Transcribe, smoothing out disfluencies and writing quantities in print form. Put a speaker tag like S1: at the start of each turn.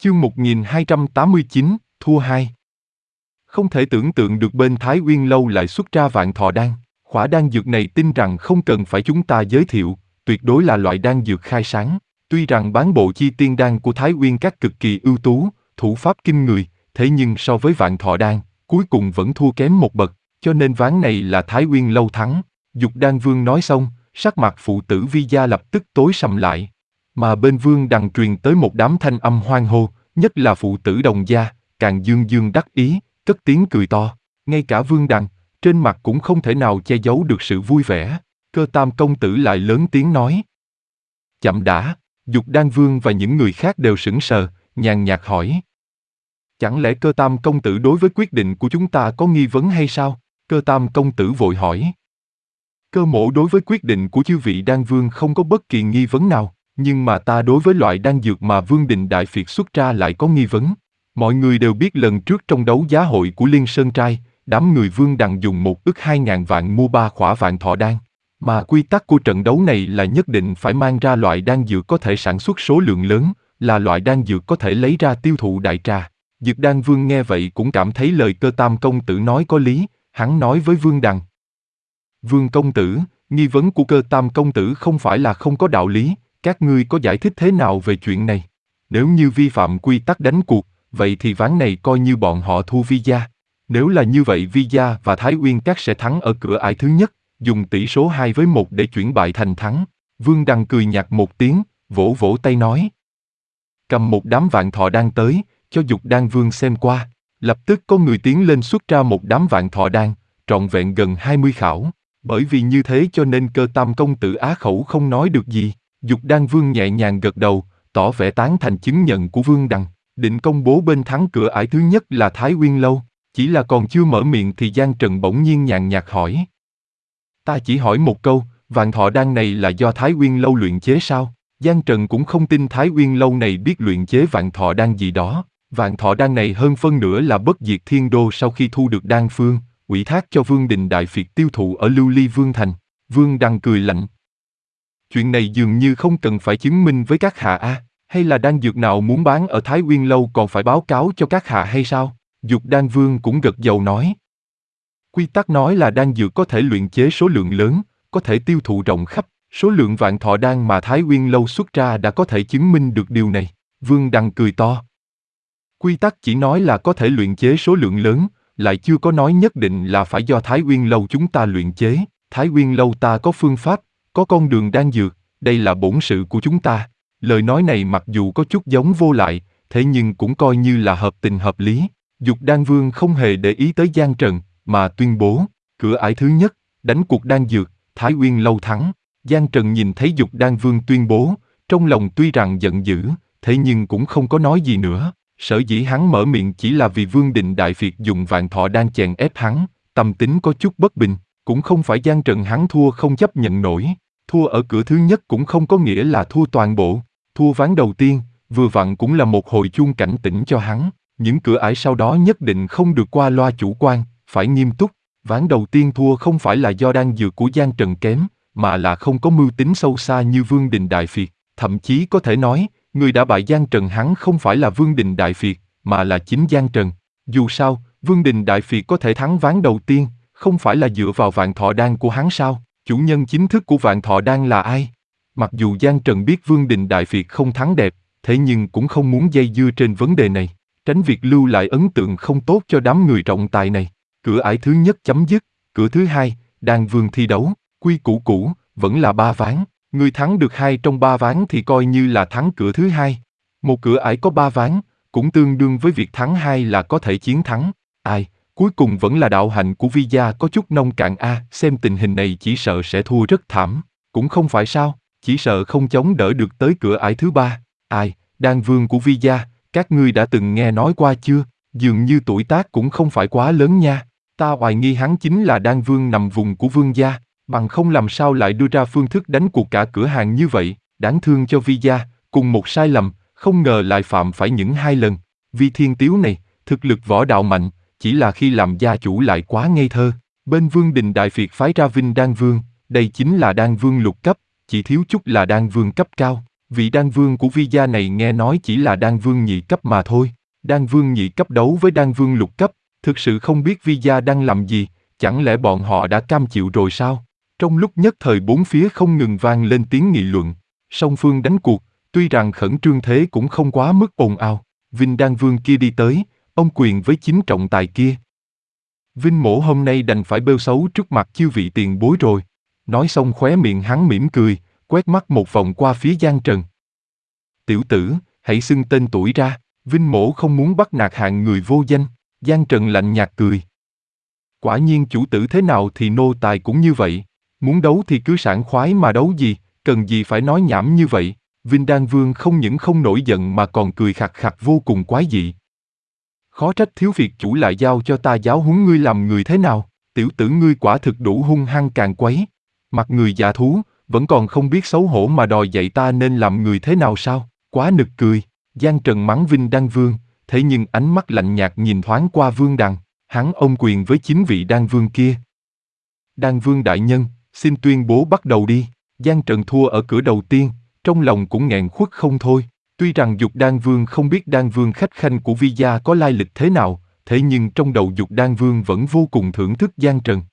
S1: Chương 1289, thua 2. Không thể tưởng tượng được bên Thái Uyên Lâu lại xuất ra vạn thọ đan. Khỏa đan dược này tin rằng không cần phải chúng ta giới thiệu, tuyệt đối là loại đan dược khai sáng. Tuy rằng bán bộ chi tiên đan của Thái Uyên Các cực kỳ ưu tú, thủ pháp kinh người, thế nhưng so với vạn thọ đan, cuối cùng vẫn thua kém một bậc, cho nên ván này là Thái Uyên Lâu thắng. Dục Đan Vương nói xong, sắc mặt phụ tử Vi Gia lập tức tối sầm lại. Mà bên Vương Đằng truyền tới một đám thanh âm hoan hô, nhất là phụ tử Đồng gia, càng dương dương đắc ý, cất tiếng cười to. Ngay cả Vương Đằng, trên mặt cũng không thể nào che giấu được sự vui vẻ. Cơ Tam công tử lại lớn tiếng nói. Chậm đã. Dục Đan Vương và những người khác đều sững sờ, nhàn nhạt hỏi. Chẳng lẽ Cơ Tam công tử đối với quyết định của chúng ta có nghi vấn hay sao? Cơ Tam công tử vội hỏi. Cơ mỗ đối với quyết định của chư vị Đan Vương không có bất kỳ nghi vấn nào, nhưng mà ta đối với loại đan dược mà Vương Đình Đại Phiệt xuất ra lại có nghi vấn. Mọi người đều biết lần trước trong đấu giá hội của Liên Sơn Trai, đám người Vương Đằng dùng 1.200.000 vạn mua 3 khỏa vạn thọ đan. Mà quy tắc của trận đấu này là nhất định phải mang ra loại đan dược có thể sản xuất số lượng lớn, là loại đan dược có thể lấy ra tiêu thụ đại trà. Dược Đan Vương nghe vậy cũng cảm thấy lời Cơ Tam công tử nói có lý, hắn nói với Vương Đằng. Vương công tử, nghi vấn của Cơ Tam công tử không phải là không có đạo lý, các ngươi có giải thích thế nào về chuyện này? Nếu như vi phạm quy tắc đánh cuộc, vậy thì ván này coi như bọn họ thua Vi Gia. Nếu là như vậy Vi Gia và Thái Uyên Các sẽ thắng ở cửa ải thứ nhất, dùng tỷ số 2-1 để chuyển bại thành thắng. Vương Đằng cười nhạt một tiếng, vỗ vỗ tay nói. Cầm một đám vạn thọ đan tới, cho Dục Đan Vương xem qua. Lập tức có người tiến lên xuất ra một đám vạn thọ đan, trọn vẹn gần 20 khảo. Bởi vì như thế cho nên Cơ Tam công tử á khẩu không nói được gì. Dục Đan Vương nhẹ nhàng gật đầu, tỏ vẻ tán thành chứng nhận của Vương Đằng, định công bố bên thắng cửa ải thứ nhất là Thái Uyên Lâu. Chỉ là còn chưa mở miệng thì Giang Trần bỗng nhiên nhàn nhạt hỏi. Ta chỉ hỏi một câu, vạn thọ đan này là do Thái Uyên Lâu luyện chế sao? Giang Trần cũng không tin Thái Uyên Lâu này biết luyện chế vạn thọ đan gì đó. Vạn thọ đan này hơn phân nửa là Bất Diệt Thiên Đô sau khi thu được đan phương, ủy thác cho Vương Đình Đại Phiệt tiêu thụ ở Lưu Ly Vương Thành. Vương Đằng cười lạnh. Chuyện này dường như không cần phải chứng minh với các hạ a, hay là đan dược nào muốn bán ở Thái Uyên Lâu còn phải báo cáo cho các hạ hay sao? Dục Đan Vương cũng gật đầu nói. Quy tắc nói là đan dược có thể luyện chế số lượng lớn, có thể tiêu thụ rộng khắp, số lượng vạn thọ đan mà Thái Uyên Lâu xuất ra đã có thể chứng minh được điều này. Vương Đằng cười to. Quy tắc chỉ nói là có thể luyện chế số lượng lớn, lại chưa có nói nhất định là phải do Thái Uyên Lâu chúng ta luyện chế. Thái Uyên Lâu ta có phương pháp, có con đường đan dược, đây là bổn sự của chúng ta. Lời nói này mặc dù có chút giống vô lại, thế nhưng cũng coi như là hợp tình hợp lý. Dục Đan Vương không hề để ý tới Giang Trần, mà tuyên bố, cửa ải thứ nhất, đánh cuộc đan dược, Thái Uyên Lâu thắng. Giang Trần nhìn thấy Dục Đan Vương tuyên bố, trong lòng tuy rằng giận dữ, thế nhưng cũng không có nói gì nữa. Sở dĩ hắn mở miệng chỉ là vì Vương Đình Đại Phiệt dùng vạn thọ đan chèn ép hắn, tâm tính có chút bất bình, cũng không phải Giang Trần hắn thua không chấp nhận nổi. Thua ở cửa thứ nhất cũng không có nghĩa là thua toàn bộ, thua ván đầu tiên, vừa vặn cũng là một hồi chuông cảnh tỉnh cho hắn. Những cửa ải sau đó nhất định không được qua loa chủ quan, phải nghiêm túc. Ván đầu tiên thua không phải là do đan dược của Giang Trần kém, mà là không có mưu tính sâu xa như Vương Đình Đại Phiệt. Thậm chí có thể nói, người đã bại Giang Trần hắn không phải là Vương Đình Đại Phiệt, mà là chính Giang Trần. Dù sao, Vương Đình Đại Phiệt có thể thắng ván đầu tiên, không phải là dựa vào vạn thọ đan của hắn sao? Chủ nhân chính thức của vạn thọ đan là ai? Mặc dù Giang Trần biết Vương Đình Đại Phiệt không thắng đẹp, thế nhưng cũng không muốn dây dưa trên vấn đề này, tránh việc lưu lại ấn tượng không tốt cho đám người trọng tài này. Cửa ải thứ nhất chấm dứt, cửa thứ hai, Đan Vương thi đấu, quy củ cũ, vẫn là 3 ván. Người thắng được 2 trong 3 ván thì coi như là thắng cửa thứ hai. Một cửa ải có 3 ván, cũng tương đương với việc thắng 2 là có thể chiến thắng. Ai, cuối cùng vẫn là đạo hạnh của Vi Gia có chút nông cạn a, xem tình hình này chỉ sợ sẽ thua rất thảm. Cũng không phải sao, chỉ sợ không chống đỡ được tới cửa ải thứ 3. Ai, Đan Vương của Vi Gia, các ngươi đã từng nghe nói qua chưa? Dường như tuổi tác cũng không phải quá lớn nha. Ta hoài nghi hắn chính là Đan Vương nằm vùng của Vương Gia, bằng không làm sao lại đưa ra phương thức đánh cuộc cả cửa hàng như vậy. Đáng thương cho Vi Gia, cùng một sai lầm, không ngờ lại phạm phải những 2 lần. Vi Thiên Tiếu này, thực lực võ đạo mạnh, chỉ là khi làm gia chủ lại quá ngây thơ. Bên Vương Đình Đại Phiệt phái ra Vinh Đan Vương, đây chính là Đan Vương lục cấp, chỉ thiếu chút là Đan Vương cấp cao. Vị đan vương của Vi gia này nghe nói chỉ là đan vương nhị cấp mà thôi. Đan vương nhị cấp đấu với đan vương lục cấp, thực sự không biết Vi gia đang làm gì, chẳng lẽ bọn họ đã cam chịu rồi sao? Trong lúc nhất thời bốn phía không ngừng vang lên tiếng nghị luận. Song phương đánh cuộc, tuy rằng khẩn trương thế cũng không quá mức ồn ào. Vinh đan vương kia đi tới, ông quyền với chính trọng tài kia. Vinh mỗ hôm nay đành phải bêu xấu trước mặt chư vị tiền bối rồi. Nói xong khóe miệng hắn mỉm cười, quét mắt một vòng qua phía Giang Trần. Tiểu tử, hãy xưng tên tuổi ra, Vinh mỗ không muốn bắt nạt hạng người vô danh. Giang Trần lạnh nhạt cười. Quả nhiên chủ tử thế nào thì nô tài cũng như vậy. Muốn đấu thì cứ sảng khoái mà đấu gì, cần gì phải nói nhảm như vậy. Vinh Đan Vương không những không nổi giận mà còn cười khặt khặt vô cùng quái dị. Khó trách thiếu việc chủ lại giao cho ta giáo huấn ngươi làm người thế nào, tiểu tử ngươi quả thực đủ hung hăng càng quấy. Mặt người dạ thú, vẫn còn không biết xấu hổ mà đòi dạy ta nên làm người thế nào sao, quá nực cười. Giang Trần mắng Vinh Đan Vương, thế nhưng ánh mắt lạnh nhạt nhìn thoáng qua Vương Đằng, hắn ôm quyền với chính vị Đan Vương kia. Đan Vương đại nhân, xin tuyên bố bắt đầu đi. Giang Trần thua ở cửa đầu tiên, trong lòng cũng nghẹn khuất không thôi. Tuy rằng Dục Đan Vương không biết Đan Vương khách khanh của Vi gia có lai lịch thế nào, thế nhưng trong đầu Dục Đan Vương vẫn vô cùng thưởng thức Giang Trần.